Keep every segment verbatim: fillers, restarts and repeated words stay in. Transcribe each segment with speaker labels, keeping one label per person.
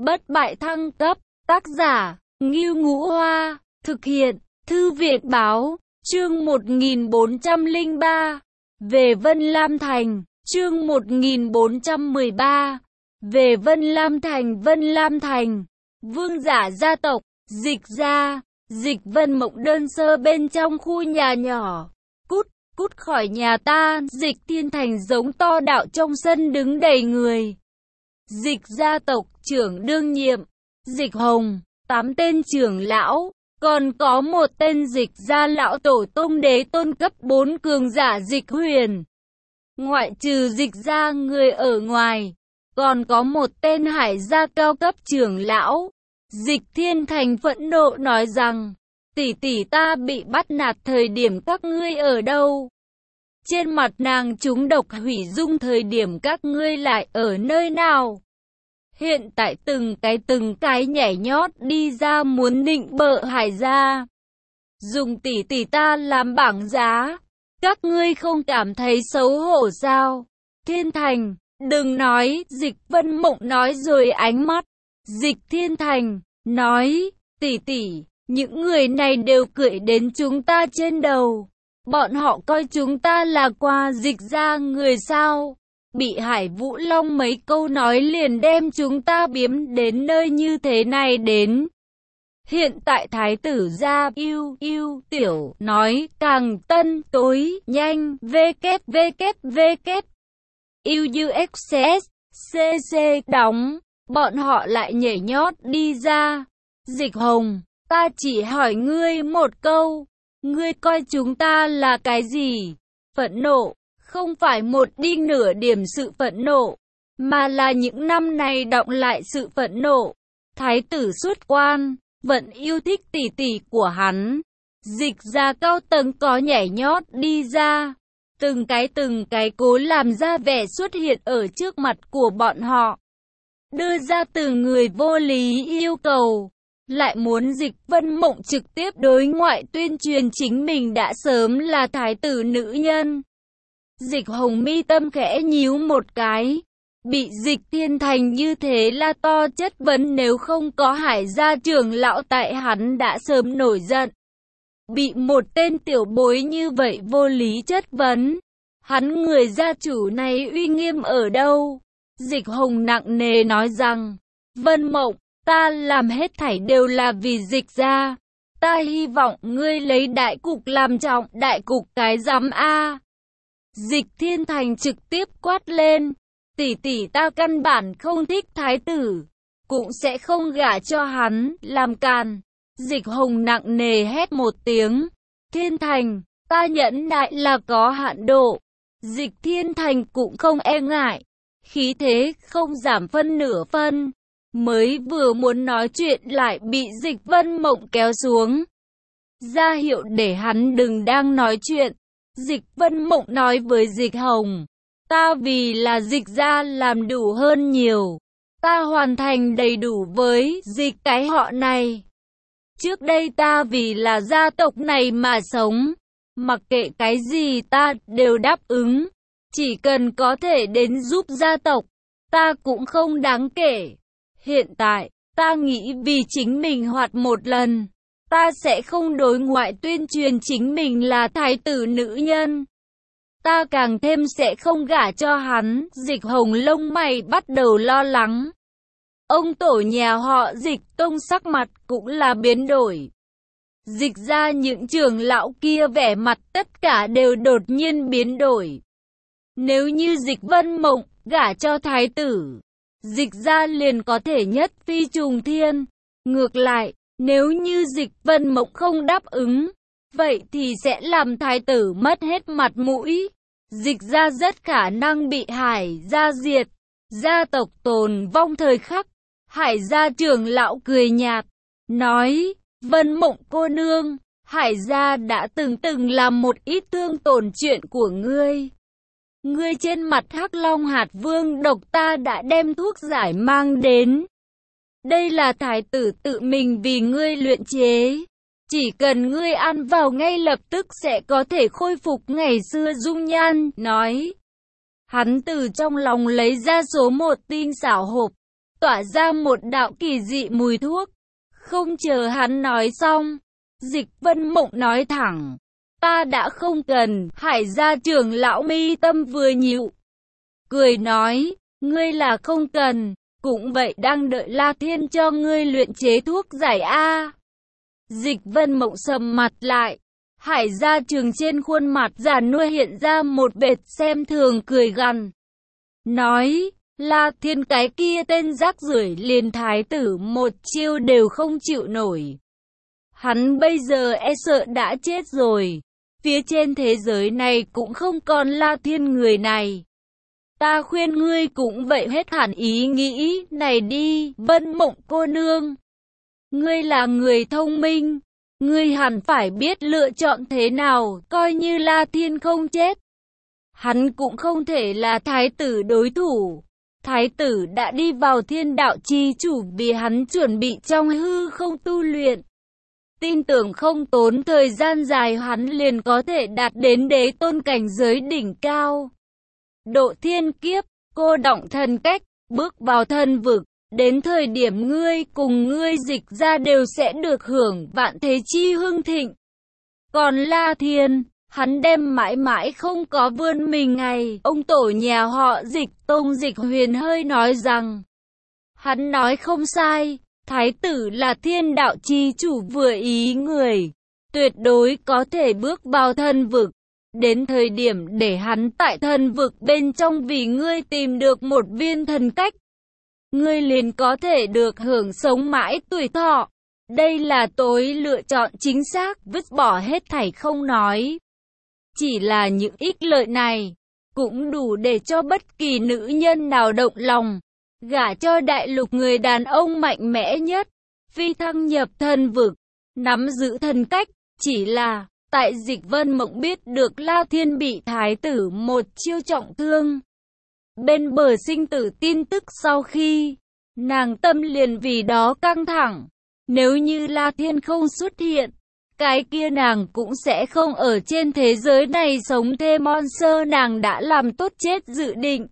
Speaker 1: Bất bại thăng cấp, tác giả, Ngưu Ngũ Hoa, thực hiện, Thư viện báo, chương một nghìn bốn trăm lẻ ba, về Vân Lam Thành, chương một nghìn bốn trăm mười ba, về Vân Lam Thành. Vân Lam Thành, vương giả gia tộc, Dịch gia, Dịch Vân Mộng đơn sơ bên trong khu nhà nhỏ. Cút, cút khỏi nhà ta. Dịch Thiên Thành giống to đạo trong sân đứng đầy người. Dịch gia tộc trưởng đương nhiệm, Dịch Hồng, tám tên trưởng lão, còn có một tên Dịch gia lão tổ tông đế tôn cấp bốn cường giả Dịch Huyền. Ngoại trừ Dịch gia người ở ngoài, còn có một tên Hải gia cao cấp trưởng lão. Dịch Thiên Thành phẫn nộ nói rằng, tỷ tỷ ta bị bắt nạt thời điểm các ngươi ở đâu? Trên mặt nàng trúng độc hủy dung thời điểm các ngươi lại ở nơi nào? Hiện tại từng cái từng cái nhảy nhót đi ra muốn định bợ Hải gia, dùng tỷ tỷ ta làm bảng giá, các ngươi không cảm thấy xấu hổ sao? Thiên Thành, đừng nói. Dịch Vân Mộng nói rồi ánh mắt. Dịch Thiên Thành nói, tỷ tỷ, những người này đều cười đến chúng ta trên đầu. Bọn họ coi chúng ta là qua Dịch gia người sao? Bị Hải Vũ Long mấy câu nói liền đem chúng ta biếm đến nơi như thế này đến. Hiện tại thái tử gia yêu yêu tiểu nói càng tân tối nhanh www uxs đóng, bọn họ lại nhảy nhót đi ra. Dịch Hồng, ta chỉ hỏi ngươi một câu, ngươi coi chúng ta là cái gì? Phẫn nộ, không phải một đi nửa điểm sự phẫn nộ, mà là những năm này đọng lại sự phẫn nộ. Thái tử xuất quan, vẫn yêu thích tỷ tỷ của hắn. Dịch gia cao tầng có nhảy nhót đi ra, từng cái từng cái cố làm ra vẻ xuất hiện ở trước mặt của bọn họ, đưa ra từng người vô lý yêu cầu, lại muốn Dịch Vân Mộng trực tiếp đối ngoại tuyên truyền chính mình đã sớm là thái tử nữ nhân. Dịch Hồng mi tâm khẽ nhíu một cái, bị Dịch Thiên Thành như thế là to chất vấn, nếu không có Hải gia trưởng lão tại hắn đã sớm nổi giận. Bị một tên tiểu bối như vậy vô lý chất vấn, hắn người gia chủ này uy nghiêm ở đâu? Dịch Hồng nặng nề nói rằng, Vân Mộng, ta làm hết thảy đều là vì Dịch gia. Ta hy vọng ngươi lấy đại cục làm trọng. Đại cục cái rắm a? Dịch Thiên Thành trực tiếp quát lên, tỷ tỷ ta căn bản không thích thái tử, cũng sẽ không gả cho hắn, làm càn. Dịch Hồng nặng nề hét một tiếng, Thiên Thành, ta nhẫn nại là có hạn độ. Dịch Thiên Thành cũng không e ngại, khí thế không giảm phân nửa phân, mới vừa muốn nói chuyện lại bị Dịch Vân Mộng kéo xuống, ra hiệu để hắn đừng đang nói chuyện. Dịch Vân Mộng nói với Dịch Hồng, ta vì là Dịch gia làm đủ hơn nhiều, ta hoàn thành đầy đủ với Dịch cái họ này. Trước đây ta vì là gia tộc này mà sống, mặc kệ cái gì ta đều đáp ứng, chỉ cần có thể đến giúp gia tộc, ta cũng không đáng kể. Hiện tại, ta nghĩ vì chính mình hoạt một lần, ta sẽ không đối ngoại tuyên truyền chính mình là thái tử nữ nhân. Ta càng thêm sẽ không gả cho hắn. Dịch Hồng lông mày bắt đầu lo lắng. Ông tổ nhà họ Dịch Tông sắc mặt cũng là biến đổi. Dịch ra những trưởng lão kia vẻ mặt tất cả đều đột nhiên biến đổi. Nếu như Dịch Vân Mộng gả cho thái tử, Dịch ra liền có thể nhất phi trùng thiên. Ngược lại, nếu như Dịch Vân Mộng không đáp ứng, vậy thì sẽ làm thái tử mất hết mặt mũi. Dịch ra rất khả năng bị Hải gia diệt, gia tộc tồn vong thời khắc. Hải gia trưởng lão cười nhạt, nói, Vân Mộng cô nương, Hải gia đã từng từng làm một ít thương tổn chuyện của ngươi. Ngươi trên mặt Hắc Long hạt vương độc ta đã đem thuốc giải mang đến. Đây là thái tử tự mình vì ngươi luyện chế. Chỉ cần ngươi ăn vào ngay lập tức sẽ có thể khôi phục ngày xưa dung nhan, nói. Hắn từ trong lòng lấy ra số một tin xảo hộp. tỏa ra một đạo kỳ dị mùi thuốc. Không chờ hắn nói xong, Dịch Vân Mộng nói thẳng, ta đã không cần. Hải gia trưởng lão mi tâm vừa nhíu, cười nói, ngươi là không cần, cũng vậy đang đợi La Thiên cho ngươi luyện chế thuốc giải a. Dịch Vân Mộng sầm mặt lại, Hải gia trưởng trên khuôn mặt già nua hiện ra một vệt xem thường cười gằn, nói, La Thiên cái kia tên rác rưởi liền thái tử một chiêu đều không chịu nổi. Hắn bây giờ e sợ đã chết rồi, phía trên thế giới này cũng không còn La Thiên người này. Ta khuyên ngươi cũng vậy hết hẳn ý nghĩ này đi, Vân Mộng cô nương. Ngươi là người thông minh, ngươi hẳn phải biết lựa chọn thế nào, coi như La Thiên không chết. Hắn cũng không thể là thái tử đối thủ. Thái tử đã đi vào thiên đạo chi chủ vì hắn chuẩn bị trong hư không tu luyện. Tin tưởng không tốn thời gian dài hắn liền có thể đạt đến đế tôn cảnh giới đỉnh cao. Độ thiên kiếp, cô động thần cách, bước vào thần vực. Đến thời điểm ngươi cùng ngươi Dịch ra đều sẽ được hưởng vạn thế chi hưng thịnh. Còn La Thiên, hắn đem mãi mãi không có vươn mình ngày. Ông tổ nhà họ Dịch, Tông Dịch Huyền hơi nói rằng, hắn nói không sai, thái tử là thiên đạo chi chủ vừa ý người, tuyệt đối có thể bước vào thần vực. Đến thời điểm để hắn tại thần vực bên trong vì ngươi tìm được một viên thần cách, ngươi liền có thể được hưởng sống mãi tuổi thọ. Đây là tôi lựa chọn chính xác, vứt bỏ hết thảy không nói. Chỉ là những ích lợi này, cũng đủ để cho bất kỳ nữ nhân nào động lòng, gả cho đại lục người đàn ông mạnh mẽ nhất, phi thăng nhập thần vực, nắm giữ thần cách. Chỉ là, tại Dịch Vân Mộng biết được La Thiên bị thái tử một chiêu trọng thương, bên bờ sinh tử tin tức sau khi, nàng tâm liền vì đó căng thẳng. Nếu như La Thiên không xuất hiện, cái kia nàng cũng sẽ không ở trên thế giới này sống thêm. Monster nàng đã làm tốt chết dự định.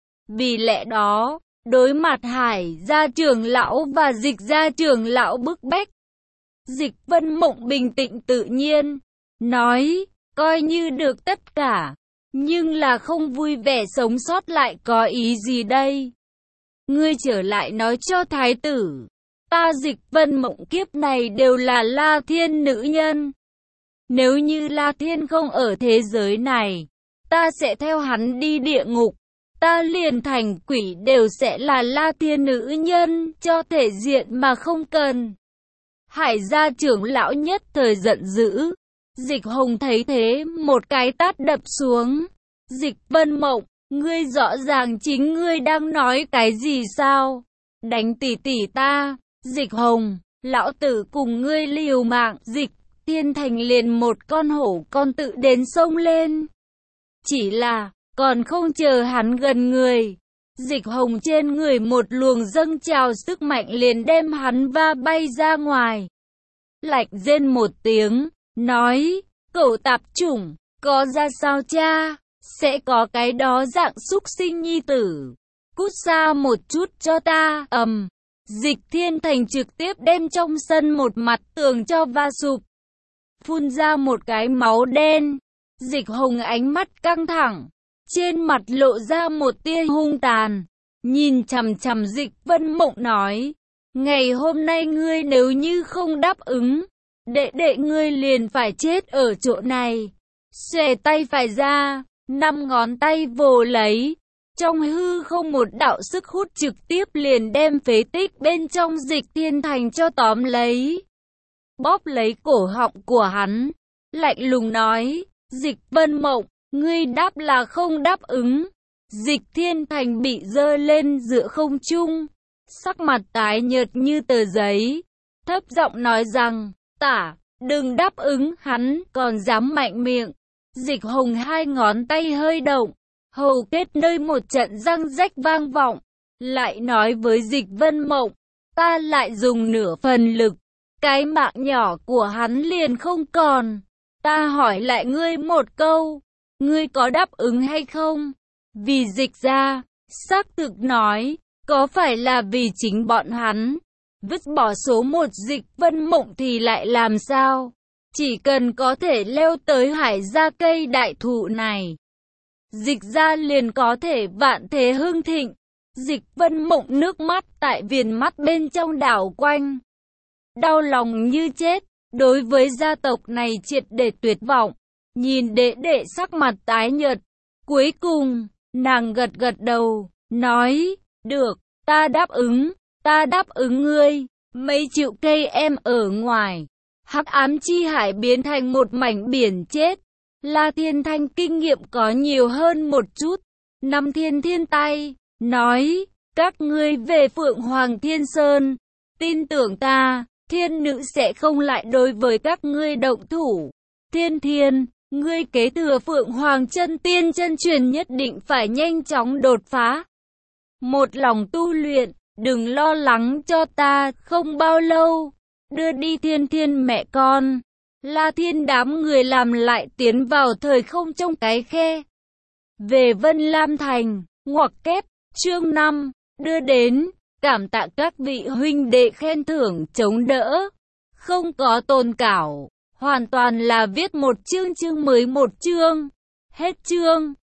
Speaker 1: Vì lẽ đó, đối mặt Hải gia trưởng lão và Dịch gia trưởng lão bức bách, Dịch Vân Mộng bình tĩnh tự nhiên, nói, coi như được tất cả, nhưng là không vui vẻ sống sót lại có ý gì đây? Ngươi trở lại nói cho thái tử, ta Dịch Vân Mộng kiếp này đều là La Thiên nữ nhân. Nếu như La Thiên không ở thế giới này, ta sẽ theo hắn đi địa ngục. Ta liền thành quỷ đều sẽ là La Thiên nữ nhân, cho thể diện mà không cần. Hải gia trưởng lão nhất thời giận dữ. Dịch Hồng thấy thế, một cái tát đập xuống. Dịch Vân Mộng, ngươi rõ ràng chính ngươi đang nói cái gì sao? Đánh tỷ tỷ ta. Dịch Hồng, lão tử cùng ngươi liều mạng. Dịch Thiên Thành liền một con hổ con tự đến sông lên. Chỉ là, còn không chờ hắn gần người, Dịch Hồng trên người một luồng dâng trào sức mạnh liền đem hắn va bay ra ngoài. Lạnh rên một tiếng, nói, cẩu tạp chủng, có ra sao cha, sẽ có cái đó dạng xúc sinh nhi tử. Cút xa một chút cho ta, ầm. Dịch Thiên Thành trực tiếp đem trong sân một mặt tường cho va sụp, phun ra một cái máu đen. Dịch Hồng ánh mắt căng thẳng, trên mặt lộ ra một tia hung tàn, nhìn chằm chằm Dịch Vân Mộng nói, ngày hôm nay ngươi nếu như không đáp ứng, đệ đệ ngươi liền phải chết ở chỗ này. Xòe tay phải ra, năm ngón tay vồ lấy, trong hư không một đạo sức hút trực tiếp liền đem phế tích bên trong Dịch Thiên Thành cho tóm lấy, bóp lấy cổ họng của hắn, lạnh lùng nói, Dịch Vân Mộng, ngươi đáp là không đáp ứng. Dịch Thiên Thành bị giơ lên giữa không trung, sắc mặt tái nhợt như tờ giấy, thấp giọng nói rằng, tả, đừng đáp ứng. Hắn còn dám mạnh miệng. Dịch Hồng hai ngón tay hơi động, hầu kết nơi một trận răng rách vang vọng, lại nói với Dịch Vân Mộng, ta lại dùng nửa phần lực, cái mạng nhỏ của hắn liền không còn. Ta hỏi lại ngươi một câu, ngươi có đáp ứng hay không? Vì Dịch gia, xác thực nói, Có phải là vì chính bọn hắn vứt bỏ số một Dịch Vân Mộng thì lại làm sao? Chỉ cần có thể leo tới Hải Gia cây đại thụ này, Dịch gia liền có thể vạn thế hưng thịnh. Dịch Vân Mộng nước mắt tại viền mắt bên trong đảo quanh, đau lòng như chết, đối với gia tộc này triệt để tuyệt vọng. Nhìn đệ đệ sắc mặt tái nhợt, cuối cùng, nàng gật gật đầu, nói, được, ta đáp ứng, ta đáp ứng ngươi. Mấy triệu cây em ở ngoài hắc ám chi hải biến thành một mảnh biển chết. La Thiên Thanh kinh nghiệm có nhiều hơn một chút. Năm Thiên Thiên tay, nói, các ngươi về Phượng Hoàng Thiên Sơn, tin tưởng ta, thiên nữ sẽ không lại đối với các ngươi động thủ. Thiên Thiên, ngươi kế thừa Phượng Hoàng chân tiên chân truyền nhất định phải nhanh chóng đột phá. Một lòng tu luyện, đừng lo lắng cho ta, không bao lâu, đưa đi Thiên Thiên mẹ con. La Thiên đám người làm lại tiến vào thời không trong cái khe. Về Vân Lam Thành, ngoặc kép, chương năm, đưa đến, cảm tạ các vị huynh đệ khen thưởng chống đỡ. Không có tồn cảo, hoàn toàn là viết một chương chương mới một chương. Hết chương.